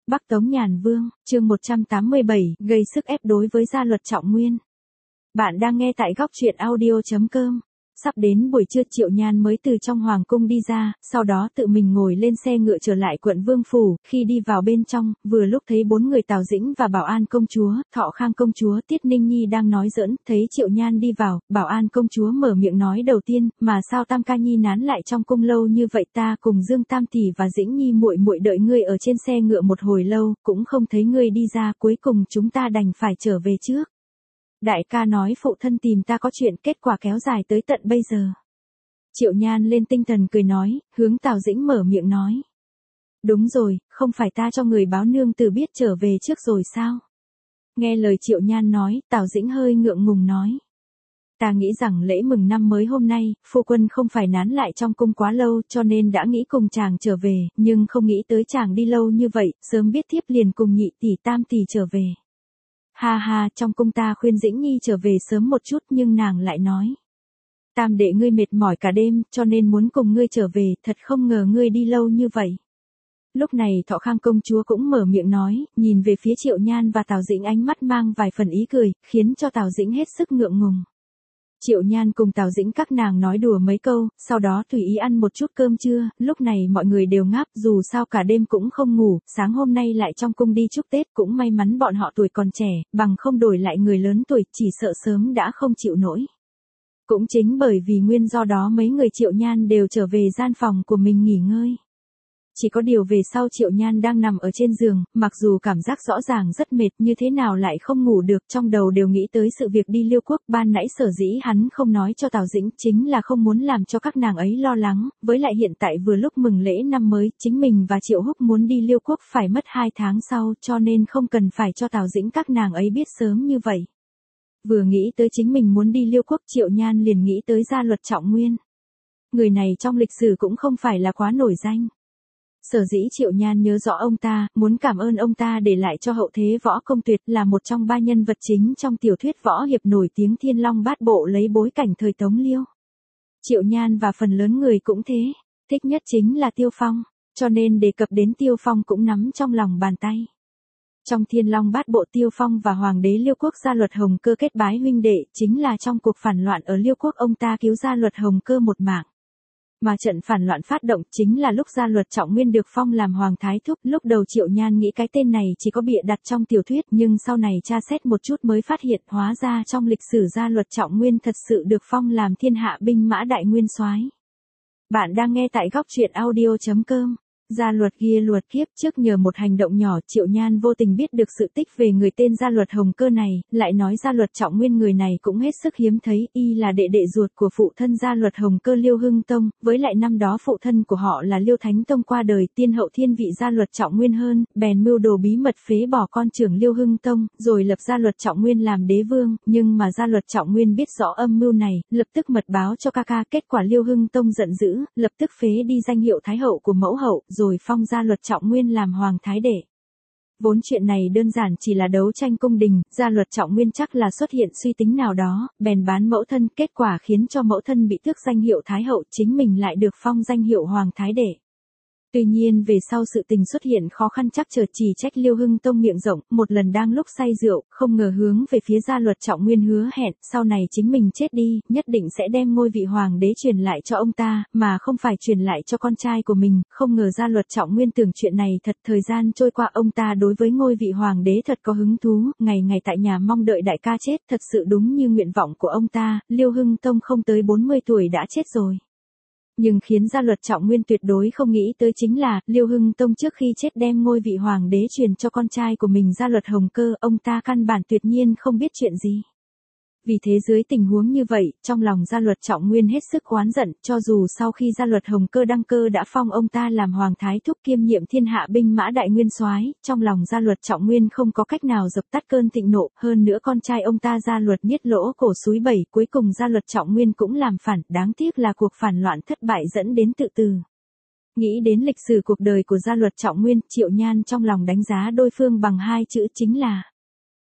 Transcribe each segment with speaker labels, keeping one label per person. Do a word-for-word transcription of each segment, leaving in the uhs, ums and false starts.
Speaker 1: Bắc Tống Nhàn Vương, chương một trăm tám mươi bảy, gây sức ép đối với gia luật Trọng Nguyên. Bạn đang nghe tại góc truyện audio chấm com. Sắp đến buổi trưa Triệu Nhan mới từ trong hoàng cung đi ra, sau đó tự mình ngồi lên xe ngựa trở lại quận Vương Phủ, khi đi vào bên trong, vừa lúc thấy bốn người Tào Dĩnh và Bảo An công chúa, Thọ Khang công chúa, Tiết Ninh Nhi đang nói giỡn, thấy Triệu Nhan đi vào, Bảo An công chúa mở miệng nói đầu tiên, mà sao Tam ca nhi nán lại trong cung lâu như vậy, ta cùng Dương Tam tỷ và Dĩnh Nhi muội muội đợi ngươi ở trên xe ngựa một hồi lâu, cũng không thấy ngươi đi ra, cuối cùng chúng ta đành phải trở về trước. Đại ca nói phụ thân tìm ta có chuyện, kết quả kéo dài tới tận bây giờ. Triệu Nhan lên tinh thần cười nói, hướng Tào Dĩnh mở miệng nói. Đúng rồi, không phải ta cho người báo nương tử biết trở về trước rồi sao? Nghe lời Triệu Nhan nói, Tào Dĩnh hơi ngượng ngùng nói. Ta nghĩ rằng lễ mừng năm mới hôm nay, phu quân không phải nán lại trong cung quá lâu cho nên đã nghĩ cùng chàng trở về, nhưng không nghĩ tới chàng đi lâu như vậy, sớm biết thiếp liền cùng nhị tỷ Tam tỷ trở về. Ha ha, trong cung ta khuyên Dĩnh Nhi trở về sớm một chút nhưng nàng lại nói. Tam đệ ngươi mệt mỏi cả đêm cho nên muốn cùng ngươi trở về, thật không ngờ ngươi đi lâu như vậy. Lúc này Thọ Khang công chúa cũng mở miệng nói, nhìn về phía Triệu Nhan và Tào Dĩnh ánh mắt mang vài phần ý cười, khiến cho Tào Dĩnh hết sức ngượng ngùng. Triệu Nhan cùng Tào Dĩnh các nàng nói đùa mấy câu, sau đó tùy ý ăn một chút cơm trưa, lúc này mọi người đều ngáp, dù sao cả đêm cũng không ngủ, sáng hôm nay lại trong cung đi chúc Tết, cũng may mắn bọn họ tuổi còn trẻ, bằng không đổi lại người lớn tuổi, chỉ sợ sớm đã không chịu nổi. Cũng chính bởi vì nguyên do đó mấy người Triệu Nhan đều trở về gian phòng của mình nghỉ ngơi. Chỉ có điều về sau Triệu Nhan đang nằm ở trên giường, mặc dù cảm giác rõ ràng rất mệt như thế nào lại không ngủ được, trong đầu đều nghĩ tới sự việc đi Liêu Quốc, ban nãy sở dĩ hắn không nói cho Tào Dĩnh chính là không muốn làm cho các nàng ấy lo lắng, với lại hiện tại vừa lúc mừng lễ năm mới, chính mình và Triệu Húc muốn đi Liêu Quốc phải mất hai tháng sau cho nên không cần phải cho Tào Dĩnh các nàng ấy biết sớm như vậy. Vừa nghĩ tới chính mình muốn đi Liêu Quốc Triệu Nhan liền nghĩ tới gia luật Trọng Nguyên. Người này trong lịch sử cũng không phải là quá nổi danh. Sở dĩ Triệu Nhan nhớ rõ ông ta, muốn cảm ơn ông ta để lại cho hậu thế võ công tuyệt là một trong ba nhân vật chính trong tiểu thuyết võ hiệp nổi tiếng Thiên Long Bát Bộ lấy bối cảnh thời Tống Liêu. Triệu Nhan và phần lớn người cũng thế, thích nhất chính là Tiêu Phong, cho nên đề cập đến Tiêu Phong cũng nắm trong lòng bàn tay. Trong Thiên Long Bát Bộ Tiêu Phong và Hoàng đế Liêu Quốc gia luật Hồng Cơ kết bái huynh đệ, chính là trong cuộc phản loạn ở Liêu Quốc ông ta cứu gia luật Hồng Cơ một mạng. Mà trận phản loạn phát động chính là lúc gia luật Trọng Nguyên được phong làm Hoàng Thái Thúc, lúc đầu Triệu Nhan nghĩ cái tên này chỉ có bịa đặt trong tiểu thuyết nhưng sau này tra xét một chút mới phát hiện hóa ra trong lịch sử gia luật Trọng Nguyên thật sự được phong làm thiên hạ binh mã đại nguyên soái. Bạn đang nghe tại góc truyện audio chấm com. Gia luật kia luật kiếp trước nhờ một hành động nhỏ Triệu Nhan vô tình biết được sự tích về người tên gia luật Hồng Cơ này, lại nói gia luật Trọng Nguyên người này cũng hết sức hiếm thấy, y là đệ đệ ruột của phụ thân gia luật Hồng Cơ Liêu Hưng Tông, với lại năm đó phụ thân của họ là Liêu Thánh Tông qua đời, tiên hậu thiên vị gia luật Trọng Nguyên hơn, bèn mưu đồ bí mật phế bỏ con trưởng Liêu Hưng Tông, rồi lập gia luật Trọng Nguyên làm đế vương, nhưng mà gia luật Trọng Nguyên biết rõ âm mưu này, lập tức mật báo cho ca ca, kết quả Liêu Hưng Tông giận dữ, lập tức phế đi danh hiệu thái hậu của mẫu hậu, rồi phong gia luật Trọng Nguyên làm hoàng thái đệ. Vốn chuyện này đơn giản chỉ là đấu tranh cung đình, gia luật Trọng Nguyên chắc là xuất hiện suy tính nào đó, bèn bán mẫu thân, kết quả khiến cho mẫu thân bị tước danh hiệu thái hậu, chính mình lại được phong danh hiệu hoàng thái đệ. Tuy nhiên về sau sự tình xuất hiện khó khăn chắc trở, chỉ trách Liêu Hưng Tông miệng rộng, một lần đang lúc say rượu, không ngờ hướng về phía gia luật Trọng Nguyên hứa hẹn, sau này chính mình chết đi, nhất định sẽ đem ngôi vị hoàng đế truyền lại cho ông ta, mà không phải truyền lại cho con trai của mình, không ngờ gia luật Trọng Nguyên tưởng chuyện này thật, thời gian trôi qua ông ta đối với ngôi vị hoàng đế thật có hứng thú, ngày ngày tại nhà mong đợi đại ca chết, thật sự đúng như nguyện vọng của ông ta, Liêu Hưng Tông không tới bốn mươi tuổi đã chết rồi. Nhưng khiến gia luật Trọng Nguyên tuyệt đối không nghĩ tới chính là, Liêu Hưng Tông trước khi chết đem ngôi vị hoàng đế truyền cho con trai của mình gia luật Hồng Cơ, ông ta căn bản tuyệt nhiên không biết chuyện gì. Vì thế dưới tình huống như vậy, trong lòng gia luật Trọng Nguyên hết sức oán giận, cho dù sau khi gia luật Hồng Cơ đăng cơ đã phong ông ta làm Hoàng Thái Thúc kiêm nhiệm thiên hạ binh mã đại nguyên soái, trong lòng gia luật Trọng Nguyên không có cách nào dập tắt cơn thịnh nộ, hơn nữa con trai ông ta gia luật Niết Lỗ cổ súi bẩy, cuối cùng gia luật Trọng Nguyên cũng làm phản, đáng tiếc là cuộc phản loạn thất bại dẫn đến tự tử. Nghĩ đến lịch sử cuộc đời của gia luật Trọng Nguyên, Triệu Nhan trong lòng đánh giá đối phương bằng hai chữ chính là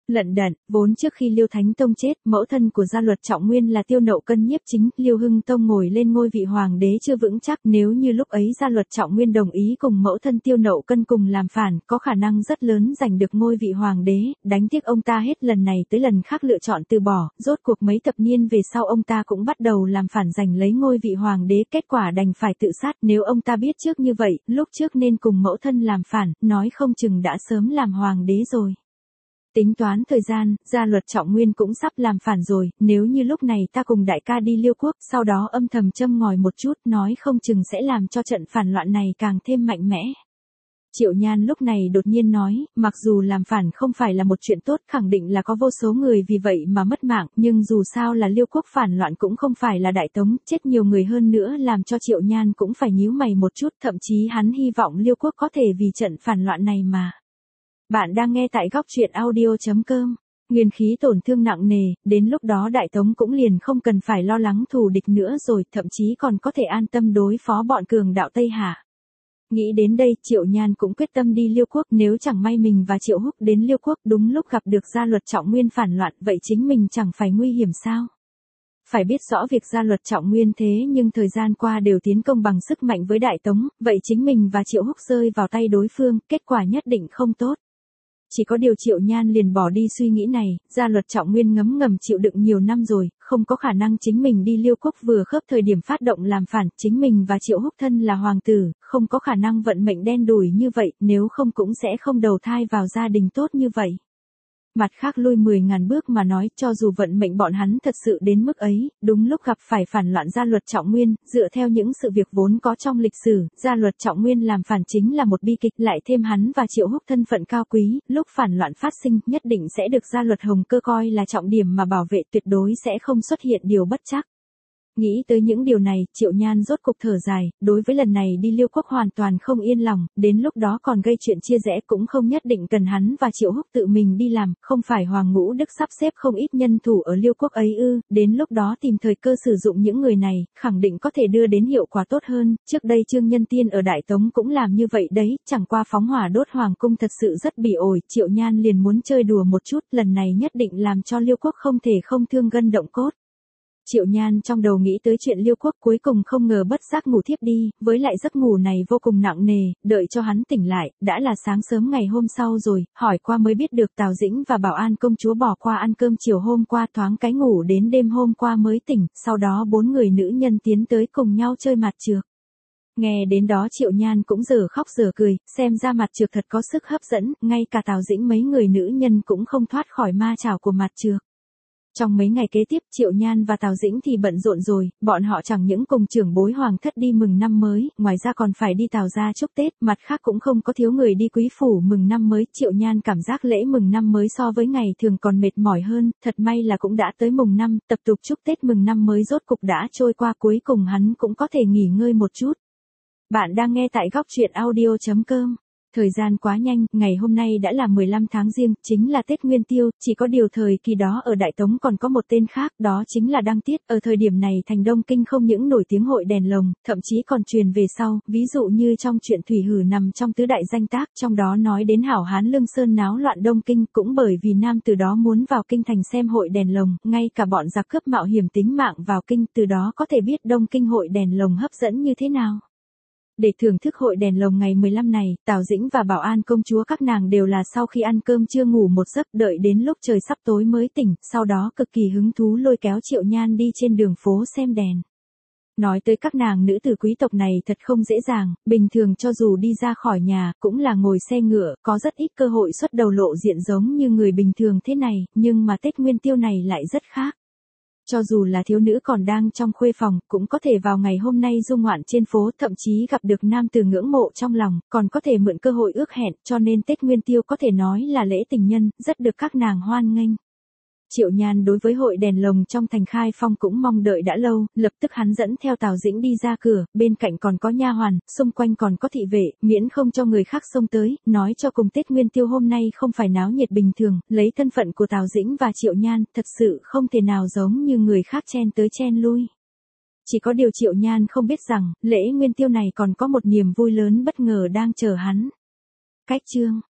Speaker 1: Lận đận, vốn trước khi Liêu Thánh Tông chết, mẫu thân của Gia Luật Trọng Nguyên là Tiêu Nậu Cân nhiếp chính, Liêu Hưng Tông ngồi lên ngôi vị hoàng đế chưa vững chắc, nếu như lúc ấy Gia Luật Trọng Nguyên đồng ý cùng mẫu thân Tiêu Nậu Cân cùng làm phản, có khả năng rất lớn giành được ngôi vị hoàng đế, đánh tiếc ông ta hết lần này tới lần khác lựa chọn từ bỏ, rốt cuộc mấy thập niên về sau ông ta cũng bắt đầu làm phản giành lấy ngôi vị hoàng đế, kết quả đành phải tự sát, nếu ông ta biết trước như vậy, lúc trước nên cùng mẫu thân làm phản, nói không chừng đã sớm làm hoàng đế rồi. Tính toán thời gian, Gia Luật Trọng Nguyên cũng sắp làm phản rồi, nếu như lúc này ta cùng đại ca đi Liêu Quốc, sau đó âm thầm châm ngòi một chút, nói không chừng sẽ làm cho trận phản loạn này càng thêm mạnh mẽ. Triệu Nhan lúc này đột nhiên nói, mặc dù làm phản không phải là một chuyện tốt, khẳng định là có vô số người vì vậy mà mất mạng, nhưng dù sao là Liêu Quốc phản loạn cũng không phải là Đại Tống, chết nhiều người hơn nữa làm cho Triệu Nhan cũng phải nhíu mày một chút, thậm chí hắn hy vọng Liêu Quốc có thể vì trận phản loạn này mà. Bạn đang nghe tại góc truyện audio chấm com. Nguyên khí tổn thương nặng nề, đến lúc đó Đại Tống cũng liền không cần phải lo lắng thù địch nữa rồi, thậm chí còn có thể an tâm đối phó bọn cường đạo Tây Hạ. Nghĩ đến đây, Triệu Nhan cũng quyết tâm đi Liêu Quốc, nếu chẳng may mình và Triệu Húc đến Liêu Quốc đúng lúc gặp được Gia Luật Trọng Nguyên phản loạn, vậy chính mình chẳng phải nguy hiểm sao? Phải biết rõ việc Gia Luật Trọng Nguyên thế nhưng thời gian qua đều tiến công bằng sức mạnh với Đại Tống, vậy chính mình và Triệu Húc rơi vào tay đối phương, kết quả nhất định không tốt. Chỉ có điều Triệu Nhan liền bỏ đi suy nghĩ này, Gia Luật Trọng Nguyên ngấm ngầm chịu đựng nhiều năm rồi, không có khả năng chính mình đi Liêu Quốc vừa khớp thời điểm phát động làm phản, chính mình và Triệu Húc thân là hoàng tử, không có khả năng vận mệnh đen đủi như vậy, nếu không cũng sẽ không đầu thai vào gia đình tốt như vậy. Mặt khác lui mười ngàn bước mà nói, cho dù vận mệnh bọn hắn thật sự đến mức ấy, đúng lúc gặp phải phản loạn Gia Luật Trọng Nguyên, dựa theo những sự việc vốn có trong lịch sử, Gia Luật Trọng Nguyên làm phản chính là một bi kịch, lại thêm hắn và Triệu Húc thân phận cao quý, lúc phản loạn phát sinh, nhất định sẽ được Gia Luật Hồng Cơ coi là trọng điểm mà bảo vệ, tuyệt đối sẽ không xuất hiện điều bất trắc. Nghĩ tới những điều này, Triệu Nhan rốt cục thở dài, đối với lần này đi Liêu Quốc hoàn toàn không yên lòng, đến lúc đó còn gây chuyện chia rẽ cũng không nhất định cần hắn và Triệu Húc tự mình đi làm, không phải Hoàng Ngũ Đức sắp xếp không ít nhân thủ ở Liêu Quốc ấy ư, đến lúc đó tìm thời cơ sử dụng những người này, khẳng định có thể đưa đến hiệu quả tốt hơn, trước đây Trương Nhân Tiên ở Đại Tống cũng làm như vậy đấy, chẳng qua phóng hỏa đốt Hoàng Cung thật sự rất bỉ ổi, Triệu Nhan liền muốn chơi đùa một chút, lần này nhất định làm cho Liêu Quốc không thể không thương gân động cốt. Triệu Nhan trong đầu nghĩ tới chuyện Liêu Quốc cuối cùng không ngờ bất giác ngủ thiếp đi, với lại giấc ngủ này vô cùng nặng nề, đợi cho hắn tỉnh lại, đã là sáng sớm ngày hôm sau rồi, hỏi qua mới biết được Tào Dĩnh và Bảo An công chúa bỏ qua ăn cơm chiều hôm qua thoáng cái ngủ đến đêm hôm qua mới tỉnh, sau đó bốn người nữ nhân tiến tới cùng nhau chơi mặt trược. Nghe đến đó Triệu Nhan cũng giờ khóc giờ cười, xem ra mặt trược thật có sức hấp dẫn, ngay cả Tào Dĩnh mấy người nữ nhân cũng không thoát khỏi ma chảo của mặt trược. Trong mấy ngày kế tiếp Triệu Nhan và Tào Dĩnh thì bận rộn rồi, bọn họ chẳng những cùng trưởng bối hoàng thất đi mừng năm mới, ngoài ra còn phải đi Tào gia chúc Tết, mặt khác cũng không có thiếu người đi quý phủ mừng năm mới, Triệu Nhan cảm giác lễ mừng năm mới so với ngày thường còn mệt mỏi hơn, thật may là cũng đã tới mùng năm, tập tục chúc Tết mừng năm mới rốt cục đã trôi qua, cuối cùng hắn cũng có thể nghỉ ngơi một chút. Bạn đang nghe tại góc truyện audio chấm com. Thời gian quá nhanh, ngày hôm nay đã là mười lăm tháng Giêng, chính là Tết Nguyên Tiêu, chỉ có điều thời kỳ đó ở Đại Tống còn có một tên khác, đó chính là Đăng Tiết, ở thời điểm này thành Đông Kinh không những nổi tiếng hội đèn lồng, thậm chí còn truyền về sau, ví dụ như trong truyện Thủy Hử nằm trong tứ đại danh tác, trong đó nói đến hảo hán Lương Sơn náo loạn Đông Kinh, cũng bởi vì nam từ đó muốn vào kinh thành xem hội đèn lồng, ngay cả bọn giặc cướp mạo hiểm tính mạng vào kinh, từ đó có thể biết Đông Kinh hội đèn lồng hấp dẫn như thế nào. Để thưởng thức hội đèn lồng ngày mười lăm này, Tào Dĩnh và Bảo An công chúa các nàng đều là sau khi ăn cơm trưa ngủ một giấc, đợi đến lúc trời sắp tối mới tỉnh, sau đó cực kỳ hứng thú lôi kéo Triệu Nhan đi trên đường phố xem đèn. Nói tới các nàng nữ tử quý tộc này thật không dễ dàng, bình thường cho dù đi ra khỏi nhà, cũng là ngồi xe ngựa, có rất ít cơ hội xuất đầu lộ diện giống như người bình thường thế này, nhưng mà Tết Nguyên Tiêu này lại rất khác. Cho dù là thiếu nữ còn đang trong khuê phòng, cũng có thể vào ngày hôm nay du ngoạn trên phố, thậm chí gặp được nam tử ngưỡng mộ trong lòng, còn có thể mượn cơ hội ước hẹn, cho nên Tết Nguyên Tiêu có thể nói là lễ tình nhân, rất được các nàng hoan nghênh. Triệu Nhan đối với hội đèn lồng trong thành Khai Phong cũng mong đợi đã lâu, lập tức hắn dẫn theo Tào Dĩnh đi ra cửa, bên cạnh còn có nha hoàn, xung quanh còn có thị vệ, miễn không cho người khác xông tới, nói cho cùng Tết Nguyên Tiêu hôm nay không phải náo nhiệt bình thường, lấy thân phận của Tào Dĩnh và Triệu Nhan, thật sự không thể nào giống như người khác chen tới chen lui. Chỉ có điều Triệu Nhan không biết rằng, lễ Nguyên Tiêu này còn có một niềm vui lớn bất ngờ đang chờ hắn. Cách chương